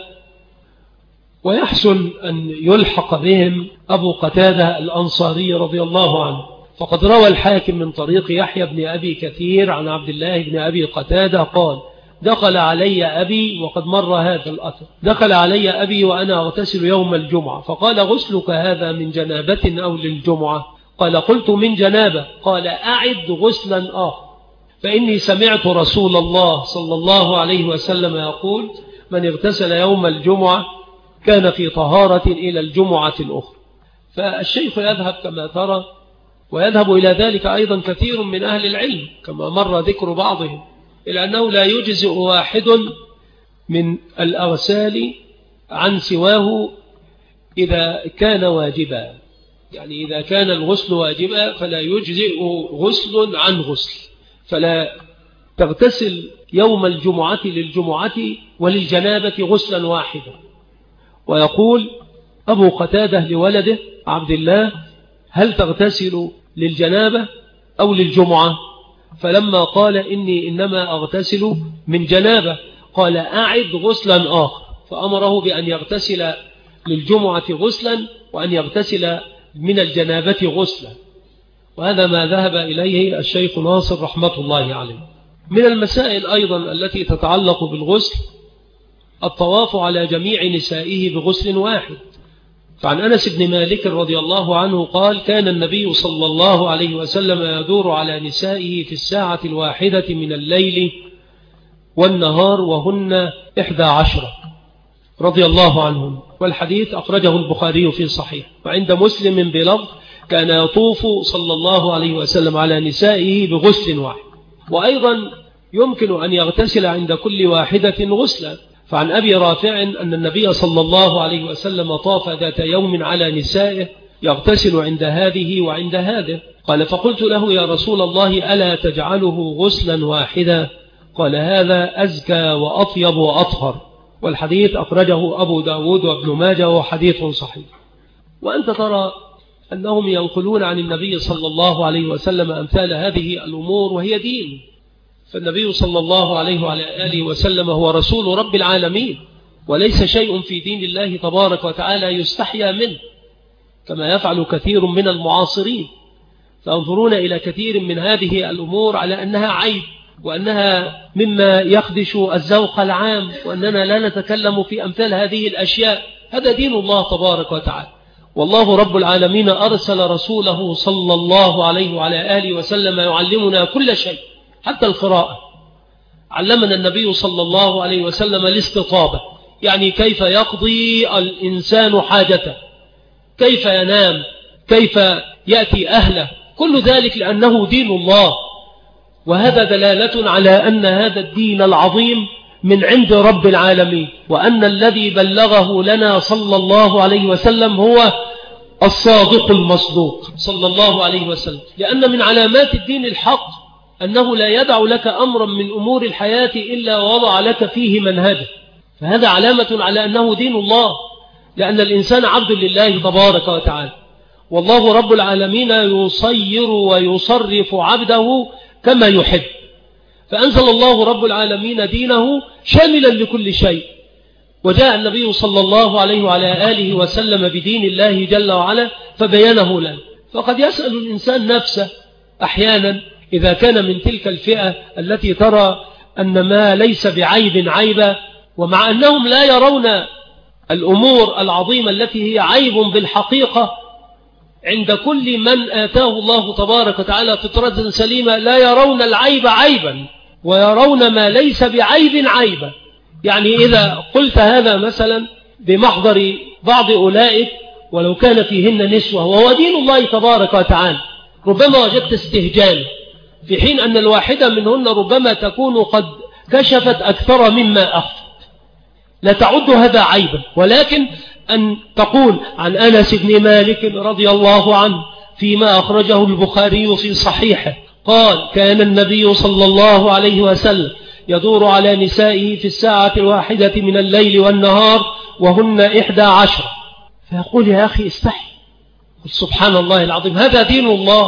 ويحسن أن يلحق بهم أبو قتادة الأنصاري رضي الله عنه، فقد روى الحاكم من طريق يحيى بن أبي كثير عن عبد الله بن أبي قتادة قال: دخل علي أبي، وقد مر هذا الأثر، دخل علي أبي وأنا أغتسل يوم الجمعة، فقال: غسلك هذا من جنابة أو للجمعة؟ قال: قلت من جنابة. قال: أعد غسلا آخر، فإني سمعت رسول الله صلى الله عليه وسلم يقول: من اغتسل يوم الجمعة كان في طهارة إلى الجمعة الأخرى. فالشيخ يذهب كما ترى، ويذهب إلى ذلك أيضا كثير من أهل العلم كما مر ذكر بعضهم، إلى أنه لا يجزئ واحد من الأغسال عن سواه إذا كان واجبا، يعني إذا كان الغسل واجبا فلا يجزئ غسل عن غسل، فلا تغتسل يوم الجمعة للجمعة وللجنابة غسلا واحدا. ويقول أبو قتادة لولده عبد الله: هل تغتسل للجنابة أو للجمعة؟ فلما قال إني إنما أغتسل من جنابة قال أعد غسلا آخر، فأمره بأن يغتسل للجمعة غسلا وأن يغتسل من الجنابة غسلا. وهذا ما ذهب إليه الشيخ ناصر رحمة الله عليه. من المسائل أيضا التي تتعلق بالغسل الطواف على جميع نسائه بغسل واحد. فعن أنس بن مالك رضي الله عنه قال كان النبي صلى الله عليه وسلم يدور على نسائه في الساعة الواحدة من الليل والنهار وهن 11 رضي الله عنهم. والحديث أخرجه البخاري في صحيح. وعند مسلم بلفظ كان يطوف صلى الله عليه وسلم على نسائه بغسل واحد. وأيضا يمكن أن يغتسل عند كل واحدة غسلا. فعن أبي رافع أن النبي صلى الله عليه وسلم طاف ذات يوم على نسائه يغتسل عند هذه وعند هذه. قال فقلت له يا رسول الله ألا تجعله غسلا واحدا؟ قال هذا أزكى وأطيب وأطهر. والحديث أخرجه أبو داود وابن ماجه وحديث صحيح. وأنت ترى أنهم ينقلون عن النبي صلى الله عليه وسلم أمثال هذه الأمور وهي دين. فالنبي صلى الله عليه وعلى آله وسلم هو رسول رب العالمين، وليس شيء في دين الله تبارك وتعالى يستحيا منه كما يفعل كثير من المعاصرين، فانظرون إلى كثير من هذه الأمور على أنها عيب وأنها مما يخدش الذوق العام وأننا لا نتكلم في أمثال هذه الأشياء. هذا دين الله تبارك وتعالى، والله رب العالمين أرسل رسوله صلى الله عليه وعلى آله وسلم يعلمنا كل شيء حتى القراءة. علمنا النبي صلى الله عليه وسلم الاستطابة، يعني كيف يقضي الإنسان حاجته، كيف ينام، كيف يأتي أهله، كل ذلك لأنه دين الله. وهذا دلالة على أن هذا الدين العظيم من عند رب العالمين، وأن الذي بلغه لنا صلى الله عليه وسلم هو الصادق المصدوق صلى الله عليه وسلم. لأن من علامات الدين الحق أنه لا يدع لك أمرا من أمور الحياة إلا وضع لك فيه منهجه، فهذا علامة على أنه دين الله، لأن الإنسان عبد لله تبارك وتعالى، والله رب العالمين يصير ويصرف عبده كما يحب. فأنزل الله رب العالمين دينه شاملا لكل شيء، وجاء النبي صلى الله عليه وعلى آله وسلم بدين الله جل وعلا فبينه لنا. فقد يسأل الإنسان نفسه أحيانا إذا كان من تلك الفئة التي ترى أن ما ليس بعيب عيبا، ومع أنهم لا يرون الأمور العظيمة التي هي عيب بالحقيقة عند كل من آتاه الله تبارك وتعالى فطرة سليمة، لا يرون العيب عيبا ويرون ما ليس بعيب عيبا. يعني إذا قلت هذا مثلا بمحضر بعض أولئك ولو كان فيهن نسوة وهو دين الله تبارك وتعالى، ربما وجدت استهجان، في حين أن الواحدة منهن ربما تكون قد كشفت أكثر مما أخفت. لا تعد هذا عيبا، ولكن أن تقول عن أنس بن مالك رضي الله عنه فيما أخرجه البخاري في صحيحه قال كان النبي صلى الله عليه وسلم يدور على نسائه في الساعة الواحدة من الليل والنهار وهن 11. فيقول يا أخي استحي، سبحان الله العظيم، هذا دين الله،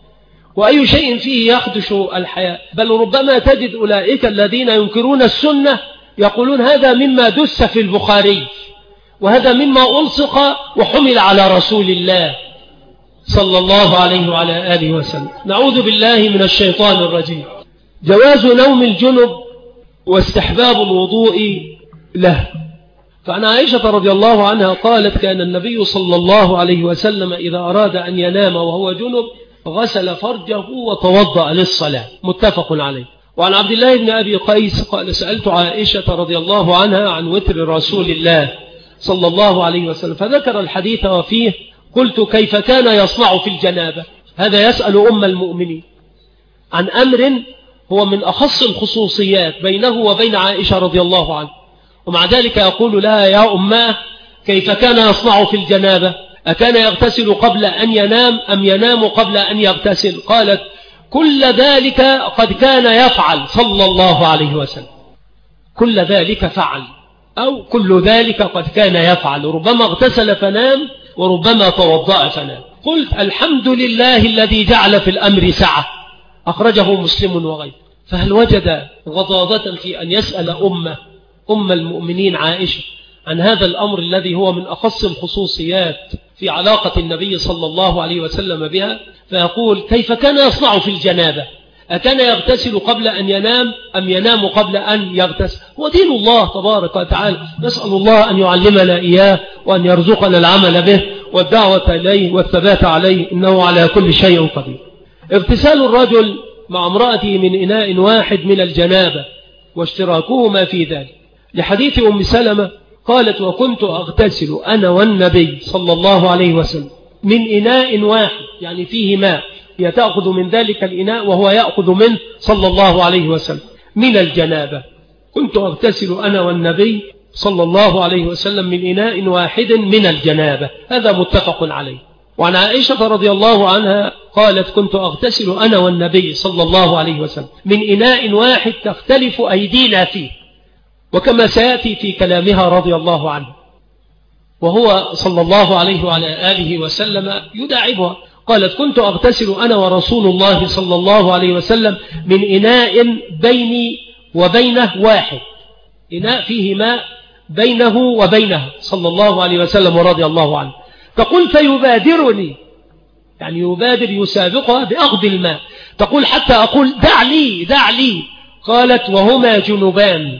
وأي شيء فيه يخدش الحياة. بل ربما تجد أولئك الذين ينكرون السنة يقولون هذا مما دس في البخاري، وهذا مما ألصق وحمل على رسول الله صلى الله عليه وعلى آله وسلم. نعوذ بالله من الشيطان الرجيم. جواز نوم الجنب واستحباب الوضوء له. فعن عائشة رضي الله عنها قالت كان النبي صلى الله عليه وسلم إذا أراد أن ينام وهو جنب غسل فرجه وتوضأ للصلاة، متفق عليه. وعن عبد الله بن أبي قيس قال سألت عائشة رضي الله عنها عن وتر رسول الله صلى الله عليه وسلم فذكر الحديث وفيه قلت كيف كان يصنع في الجنابة. هذا يسأل أم المؤمنين عن أمر هو من أخص الخصوصيات بينه وبين عائشة رضي الله عنها، ومع ذلك يقول لها يا أماه كيف كان يصنع في الجنابة؟ أكان يغتسل قبل أن ينام أم ينام قبل أن يغتسل؟ قالت كل ذلك قد كان يفعل صلى الله عليه وسلم. كل ذلك فعل، أو كل ذلك قد كان يفعل، ربما اغتسل فنام وربما توضأ فنام. قلت الحمد لله الذي جعل في الأمر سعة، أخرجه مسلم وغيره. فهل وجد غضاضة في أن يسأل أم المؤمنين عائشة عن هذا الأمر الذي هو من أخص الخصوصيات في علاقة النبي صلى الله عليه وسلم بها؟ فيقول: كيف كان يصنع في الجنابة؟ أكان يغتسل قبل أن ينام أم ينام قبل أن يغتسل؟ هو دين الله تبارك وتعالى، نسأل الله أن يعلمنا إياه وأن يرزقنا العمل به والدعوة إليه والثبات عليه، إنه على كل شيء قدير. اغتسال الرجل مع امرأته من إناء واحد من الجنابة واشتراكهما في ذلك، لحديث أم سلمة قالت: وكنت أغتسل أنا والنبي صلى الله عليه وسلم من إناء واحد، يعني فيه ماء، هي تأخذ من ذلك الإناء وهو يأخذ منه صلى الله عليه وسلم من الجنابة. كنت أغتسل أنا والنبي صلى الله عليه وسلم من إناء واحد من الجنابة، هذا متفق عليه. وعن عائشة رضي الله عنها قالت: كنت أغتسل أنا والنبي صلى الله عليه وسلم من إناء واحد تختلف أيدينا فيه، وكما سيأتي في كلامها رضي الله عنه، وهو صلى الله عليه وعلى آله وسلم يداعبها. قالت: كنت أغتسل أنا ورسول الله صلى الله عليه وسلم من إناء بيني وبينه واحد، إناء فيه ماء بينه وبينها صلى الله عليه وسلم ورضي الله عنه. تقول: فيبادرني، يعني يبادر يسابقها بأخذ الماء. تقول: حتى أقول: دع لي دع لي. قالت: وهما جنبان،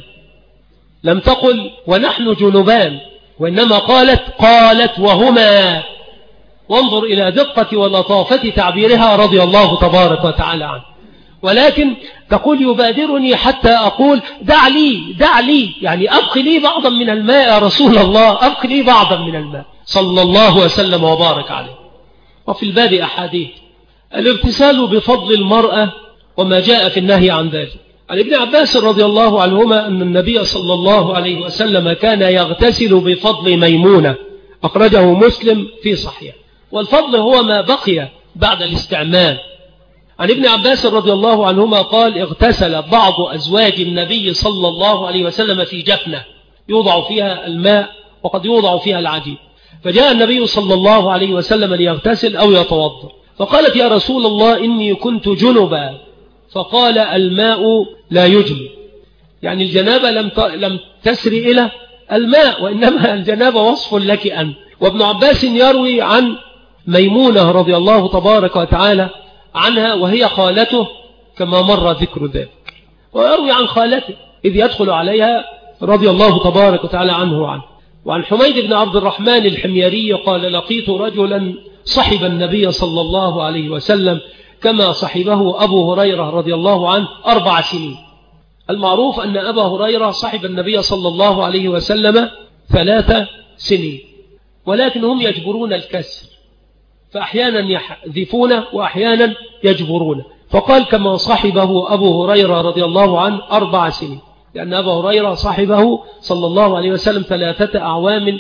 لم تقل ونحن جنبان، وإنما قالت وهما. وانظر إلى دقة ولطافة تعبيرها رضي الله تبارك وتعالى عنه. ولكن تقول: يبادرني حتى أقول: دع لي، يعني أبقي لي بعضا من الماء يا رسول الله، أبقي لي بعضا من الماء، صلى الله وسلم وبارك عليه. وفي الباب أحاديث: الاغتسال بفضل المرأة وما جاء في النهي عن ذلك. عن ابن عباس رضي الله عنهما أن النبي صلى الله عليه وسلم كان يغتسل بفضل ميمونة، أخرجه مسلم في صحيح. والفضل هو ما بقي بعد الاستعمال. عن ابن عباس رضي الله عنهما قال: اغتسل بعض أزواج النبي صلى الله عليه وسلم في جفنة يوضع فيها الماء وقد يوضع فيها العجين، فجاء النبي صلى الله عليه وسلم ليغتسل أو يتوضأ، فقالت: يا رسول الله إني كنت جنبا. فقال: الماء لا يجنب، يعني الجنابة لم تسر إلى الماء، وإنما الجنابة وصف لك أنت. وابن عباس يروي عن ميمونة رضي الله تبارك وتعالى عنها وهي خالته كما مر ذكر ذلك، ويروي عن خالته إذ يدخل عليها رضي الله تبارك وتعالى عنه. وعن حميد بن عبد الرحمن الحميري قال: لقيت رجلا صحب النبي صلى الله عليه وسلم كما صحبه أبو هريرة رضي الله عنه 4 سنين. المعروف أن أبا هريرة صحب النبي صلى الله عليه وسلم 3 سنين، ولكن هم يجبرون الكسر، فأحيانا يحذفون وأحيانا يجبرون، فقال: كما صحبه أبو هريرة رضي الله عنه 4 سنين، لأن أبا هريرة صحبه صلى الله عليه وسلم 3 أعوام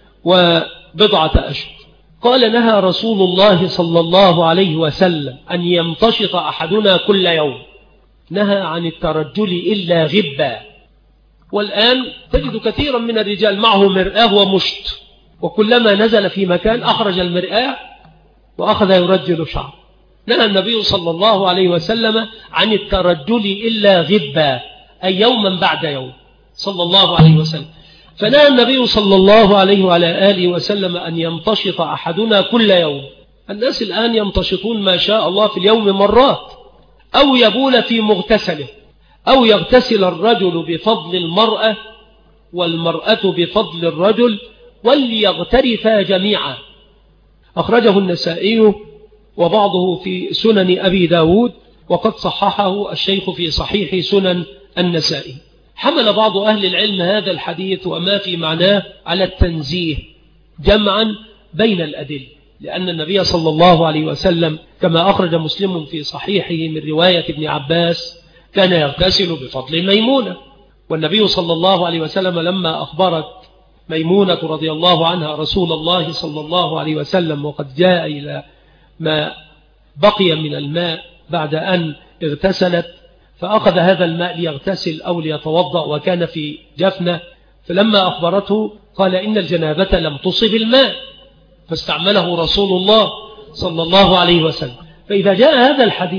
وبضعة أشهر. قال: نهى رسول الله صلى الله عليه وسلم أن يمتشط أحدنا كل يوم، نهى عن الترجل إلا غبا. والآن تجد كثيرا من الرجال معه مرآة ومشط، وكلما نزل في مكان أخرج المرآة وأخذ يرجل شعر. نهى النبي صلى الله عليه وسلم عن الترجل إلا غبا، أي يوما بعد يوم، صلى الله عليه وسلم. فنهى النبي صلى الله عليه وعلى آله وسلم أن يمتشط أحدنا كل يوم. الناس الآن يمتشطون ما شاء الله في اليوم مرات، أو يبول في مغتسله، أو يغتسل الرجل بفضل المرأة والمرأة بفضل الرجل، وليغترفا جميعا. أخرجه النسائي وبعضه في سنن أبي داود، وقد صححه الشيخ في صحيح سنن النسائي. حمل بعض أهل العلم هذا الحديث وما في معناه على التنزيه جمعا بين الأدلة، لأن النبي صلى الله عليه وسلم كما أخرج مسلم في صحيحه من رواية ابن عباس كان يغتسل بفضل ميمونة. والنبي صلى الله عليه وسلم لما أخبرت ميمونة رضي الله عنها رسول الله صلى الله عليه وسلم وقد جاء إلى ما بقي من الماء بعد أن اغتسلت، فأخذ هذا الماء ليغتسل أو ليتوضأ وكان في جفنة، فلما أخبرته قال: إن الجنابة لم تصب الماء، فاستعمله رسول الله صلى الله عليه وسلم. فإذا جاء هذا الحديث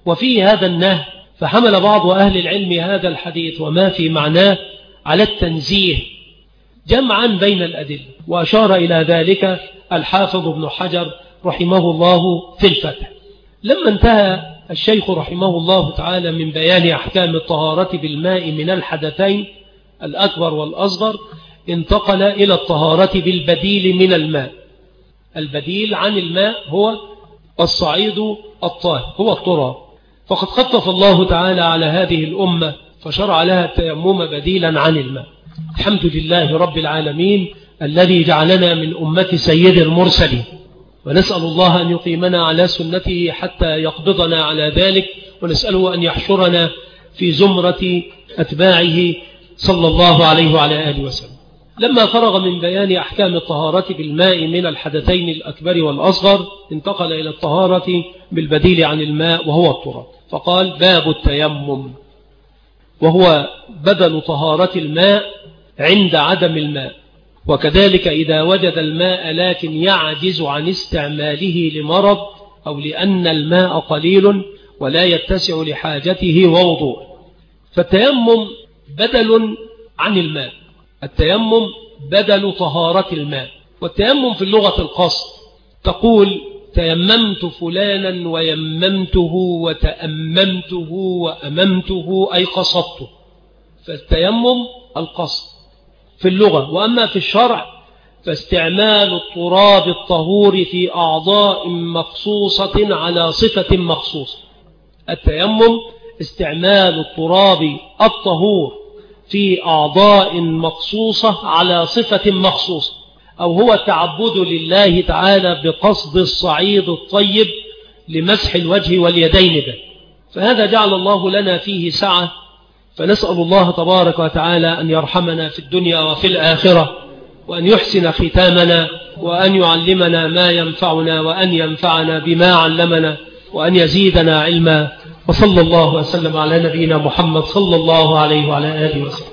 وفيه هذا النهي، فحمل بعض أهل العلم هذا الحديث وما في معناه على التنزيه جمعا بين الأدلة، وأشار إلى ذلك الحافظ ابن حجر رحمه الله في الفتح. لما انتهى الشيخ رحمه الله تعالى من بيان أحكام الطهارة بالماء من الحدثين الأكبر والأصغر، انتقل إلى الطهارة بالبديل من الماء. البديل عن الماء هو الصعيد الطاهر، هو التراب. فقد خفف الله تعالى على هذه الأمة فشرع لها التيمم بديلا عن الماء. الحمد لله رب العالمين الذي جعلنا من أمة سيد المرسلين، ونسأل الله أن يقيمنا على سنته حتى يقبضنا على ذلك، ونسأله أن يحشرنا في زمرة أتباعه صلى الله عليه وعلى آله وسلم. لما فرغ من بيان أحكام الطهارة بالماء من الحدثين الأكبر والأصغر، انتقل إلى الطهارة بالبديل عن الماء وهو التراب، فقال: باب التيمم، وهو بدل طهارة الماء عند عدم الماء، وكذلك إذا وجد الماء لكن يعجز عن استعماله لمرض أو لأن الماء قليل ولا يتسع لحاجته ووضوء. فالتيمم بدل عن الماء، التيمم بدل طهارة الماء. والتيمم في اللغة القصد، تقول تيممت فلانا ويممته وتأممته وأممته، أي قصدته. فالتيمم القصد في اللغة. وأما في الشرع فاستعمال التراب الطهور في أعضاء مخصوصة على صفة مخصوصة. التيمم استعمال التراب الطهور في أعضاء مخصوصة على صفة مخصوصة، أو هو التعبد لله تعالى بقصد الصعيد الطيب لمسح الوجه واليدين به. فهذا جعل الله لنا فيه سعة، فنسأل الله تبارك وتعالى أن يرحمنا في الدنيا وفي الآخرة، وأن يحسن ختامنا، وأن يعلمنا ما ينفعنا، وأن ينفعنا بما علمنا، وأن يزيدنا علما. وصلى الله وسلم على نبينا محمد صلى الله عليه وعلى آله وسلم.